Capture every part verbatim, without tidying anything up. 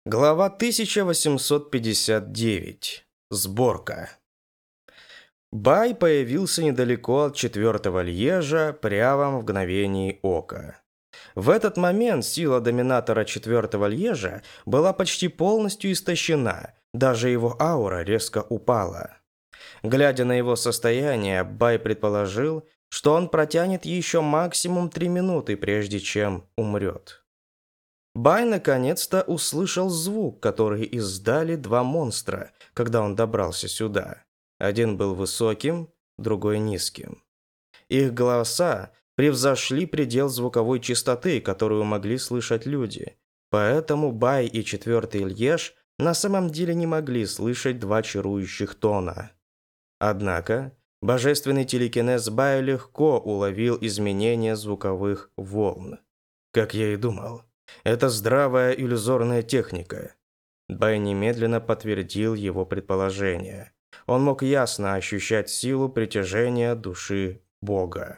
Глава тысяча восемьсот пятьдесят девять. Сборка. Бай появился недалеко от четвертого Льежа прямо в мгновении ока. В этот момент сила доминатора четвертого Льежа была почти полностью истощена, даже его аура резко упала. Глядя на его состояние, Бай предположил, что он протянет еще максимум три минуты, прежде чем умрет. Бай наконец-то услышал звук, который издали два монстра, когда он добрался сюда. Один был высоким, другой низким. Их голоса превзошли предел звуковой частоты, которую могли слышать люди. Поэтому Бай и четвертый Льеж на самом деле не могли слышать два чарующих тона. Однако, божественный телекинез Бая легко уловил изменения звуковых волн. Как я и думал. Это здравая иллюзорная техника. Бай немедленно подтвердил его предположение. Он мог ясно ощущать силу притяжения души Бога.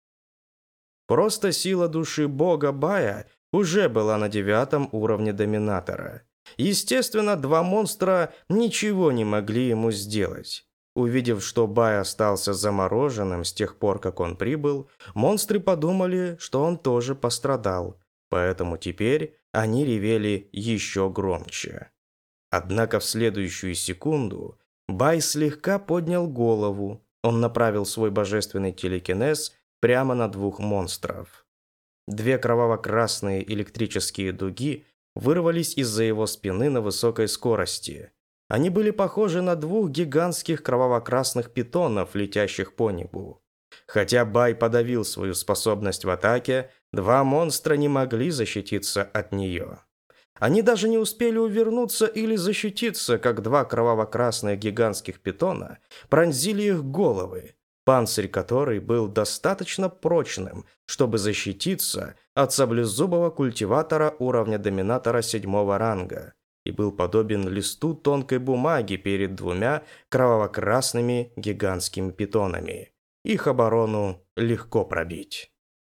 Просто сила души Бога Бая уже была на девятом уровне доминатора. Естественно, два монстра ничего не могли ему сделать. Увидев, что Бай остался замороженным с тех пор, как он прибыл, монстры подумали, что он тоже пострадал. Поэтому теперь они ревели еще громче. Однако в следующую секунду Бай слегка поднял голову. Он направил свой божественный телекинез прямо на двух монстров. Две кроваво-красные электрические дуги вырвались из-за его спины на высокой скорости. Они были похожи на двух гигантских кроваво-красных питонов, летящих по небу. Хотя Бай подавил свою способность в атаке, два монстра не могли защититься от нее. Они даже не успели увернуться или защититься, как два кроваво-красных гигантских питона пронзили их головы, панцирь которой был достаточно прочным, чтобы защититься от саблезубого культиватора уровня доминатора седьмого ранга, и был подобен листу тонкой бумаги перед двумя кроваво-красными гигантскими питонами. Их оборону легко пробить.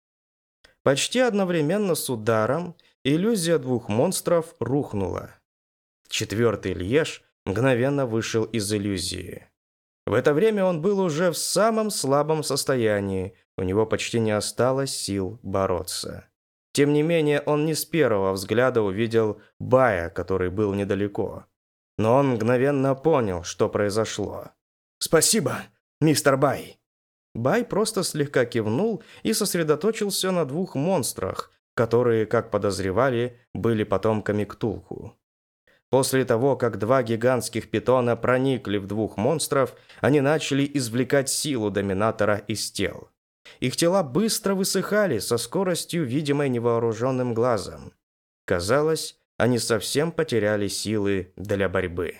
Почти одновременно с ударом иллюзия двух монстров рухнула. Четвертый Льеж мгновенно вышел из иллюзии. В это время он был уже в самом слабом состоянии, у него почти не осталось сил бороться. Тем не менее, он не с первого взгляда увидел Бая, который был недалеко. Но он мгновенно понял, что произошло. «Спасибо, мистер Бай!» Бай просто слегка кивнул и сосредоточился на двух монстрах, которые, как подозревали, были потомками Ктулху. После того, как два гигантских питона проникли в двух монстров, они начали извлекать силу доминатора из тел. Их тела быстро высыхали со скоростью, видимой невооруженным глазом. Казалось, они совсем потеряли силы для борьбы.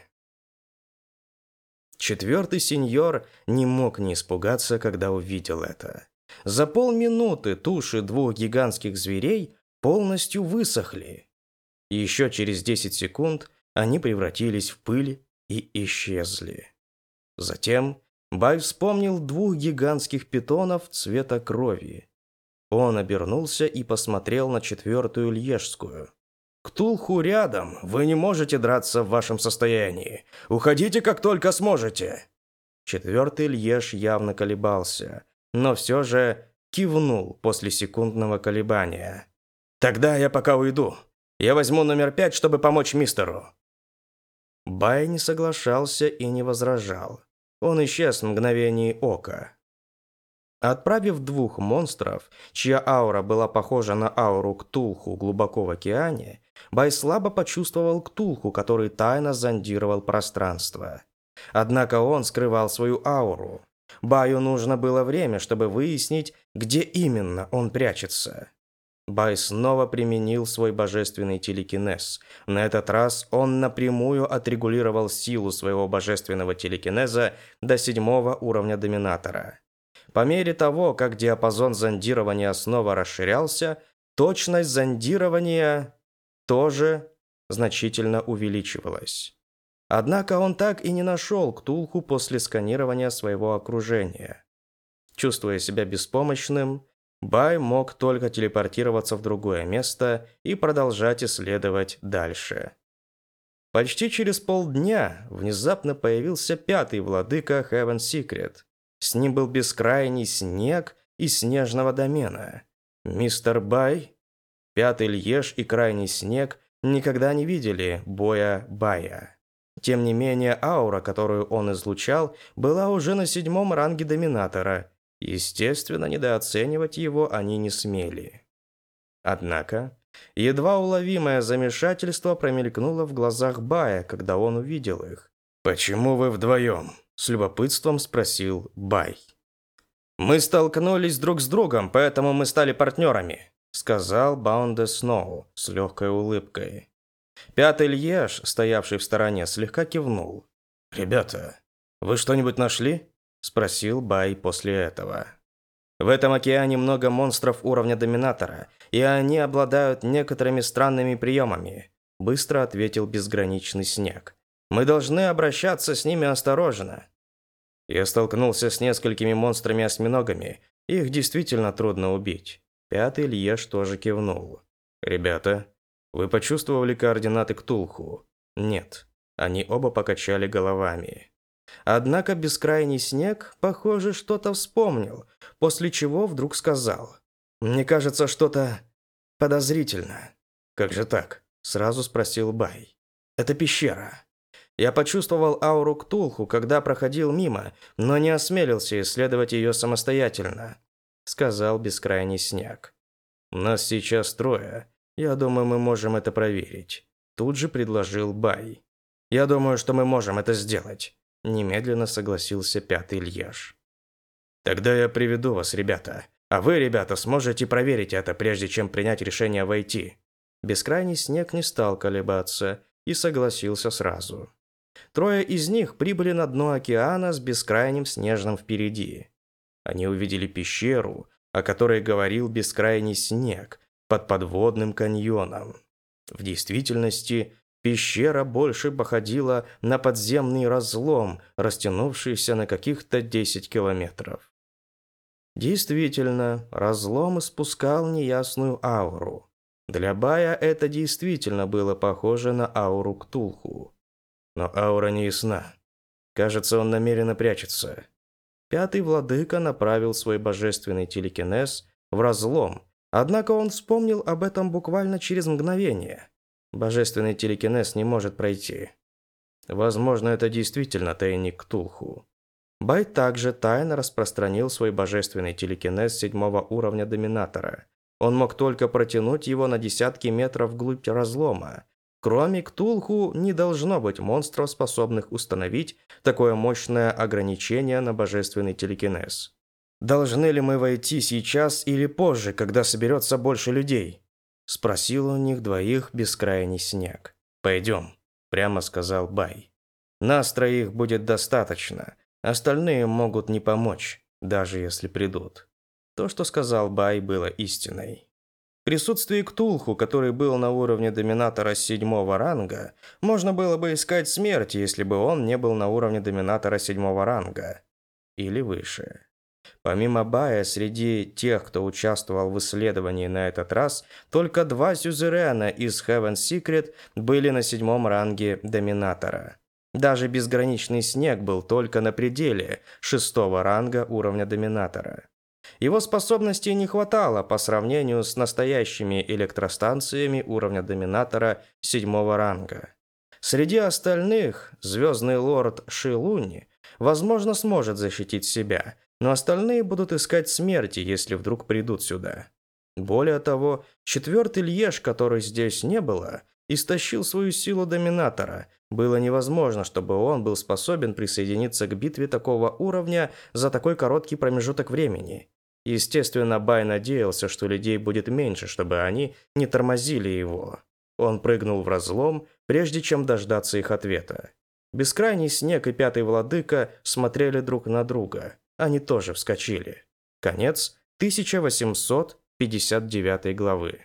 Четвертый сеньор не мог не испугаться, когда увидел это. За полминуты туши двух гигантских зверей полностью высохли. Еще через десять секунд они превратились в пыль и исчезли. Затем Бай вспомнил двух гигантских питонов цвета крови. Он обернулся и посмотрел на четвертую льежскую. «Ктулху рядом, вы не можете драться в вашем состоянии. Уходите, как только сможете». Четвертый Льеж явно колебался, но все же кивнул после секундного колебания. «Тогда я пока уйду. Я возьму номер пять, чтобы помочь мистеру». Бай не соглашался и не возражал. Он исчез в мгновении ока. Отправив двух монстров, чья аура была похожа на ауру Ктулху глубоко в океане, Бай слабо почувствовал Ктулху, который тайно зондировал пространство. Однако он скрывал свою ауру. Баю нужно было время, чтобы выяснить, где именно он прячется. Бай снова применил свой божественный телекинез. На этот раз он напрямую отрегулировал силу своего божественного телекинеза до седьмого уровня доминатора. По мере того, как диапазон зондирования снова расширялся, точность зондирования тоже значительно увеличивалась. Однако он так и не нашел Ктулху после сканирования своего окружения. Чувствуя себя беспомощным, Бай мог только телепортироваться в другое место и продолжать исследовать дальше. Почти через полдня внезапно появился пятый владыка Heaven Secret. С ним был бескрайний снег из снежного домена. Мистер Бай, пятый Льеж и крайний снег никогда не видели боя Бая. Тем не менее, аура, которую он излучал, была уже на седьмом ранге доминатора. Естественно, недооценивать его они не смели. Однако, едва уловимое замешательство промелькнуло в глазах Бая, когда он увидел их. «Почему вы вдвоем?» – с любопытством спросил Бай. «Мы столкнулись друг с другом, поэтому мы стали партнерами», – сказал Баунде Сноу с легкой улыбкой. Пятый Льеж, стоявший в стороне, слегка кивнул. «Ребята, вы что-нибудь нашли?» – спросил Бай после этого. «В этом океане много монстров уровня доминатора, и они обладают некоторыми странными приемами», – быстро ответил безграничный снег. «Мы должны обращаться с ними осторожно». Я столкнулся с несколькими монстрами-осьминогами, их действительно трудно убить. Пятый Льеж тоже кивнул. «Ребята, вы почувствовали координаты Ктулху?» «Нет». Они оба покачали головами. Однако бескрайний снег, похоже, что-то вспомнил, после чего вдруг сказал: «Мне кажется, что-то подозрительно». «Как же так?» – сразу спросил Бай. «Это пещера. Я почувствовал ауру Ктулху, когда проходил мимо, но не осмелился исследовать ее самостоятельно», – сказал бескрайний снег. «Нас сейчас трое. Я думаю, мы можем это проверить», – тут же предложил Бай. «Я думаю, что мы можем это сделать», – немедленно согласился пятый Льеж. «Тогда я приведу вас, ребята. А вы, ребята, сможете проверить это, прежде чем принять решение войти». Бескрайний снег не стал колебаться и согласился сразу. Трое из них прибыли на дно океана с бескрайним снежным впереди. Они увидели пещеру, о которой говорил бескрайний снег, под подводным каньоном. В действительности, пещера больше походила на подземный разлом, растянувшийся на каких-то десять километров. Действительно, разлом испускал неясную ауру. Для Бая это действительно было похоже на ауру Ктулху. Но аура не ясна. Кажется, он намеренно прячется. Пятый владыка направил свой божественный телекинез в разлом, однако он вспомнил об этом буквально через мгновение. Божественный телекинез не может пройти. Возможно, это действительно тайник Ктулху. Бай также тайно распространил свой божественный телекинез седьмого уровня доминатора. Он мог только протянуть его на десятки метров вглубь разлома. Кроме Ктулху не должно быть монстров, способных установить такое мощное ограничение на божественный телекинез. «Должны ли мы войти сейчас или позже, когда соберется больше людей?» – спросил у них двоих бескрайний снег. «Пойдем», – прямо сказал Бай. «Нас троих будет достаточно. Остальные могут не помочь, даже если придут». То, что сказал Бай, было истиной. В присутствии Ктулху, который был на уровне доминатора седьмого ранга, можно было бы искать смерть, если бы он не был на уровне доминатора седьмого ранга. Или выше. Помимо Бая, среди тех, кто участвовал в исследовании на этот раз, только два сюзерена из Heaven Secret были на седьмом ранге доминатора. Даже безграничный снег был только на пределе шестого ранга уровня доминатора. Его способностей не хватало по сравнению с настоящими электростанциями уровня доминатора седьмого ранга. Среди остальных Звездный Лорд Шилунь, возможно, сможет защитить себя, но остальные будут искать смерти, если вдруг придут сюда. Более того, четвертый Льеж, который здесь не было, истощил свою силу доминатора. Было невозможно, чтобы он был способен присоединиться к битве такого уровня за такой короткий промежуток времени. Естественно, Бай надеялся, что людей будет меньше, чтобы они не тормозили его. Он прыгнул в разлом, прежде чем дождаться их ответа. Бескрайний снег и пятый владыка смотрели друг на друга. Они тоже вскочили. Конец тысяча восемьсот пятьдесят девятой главы.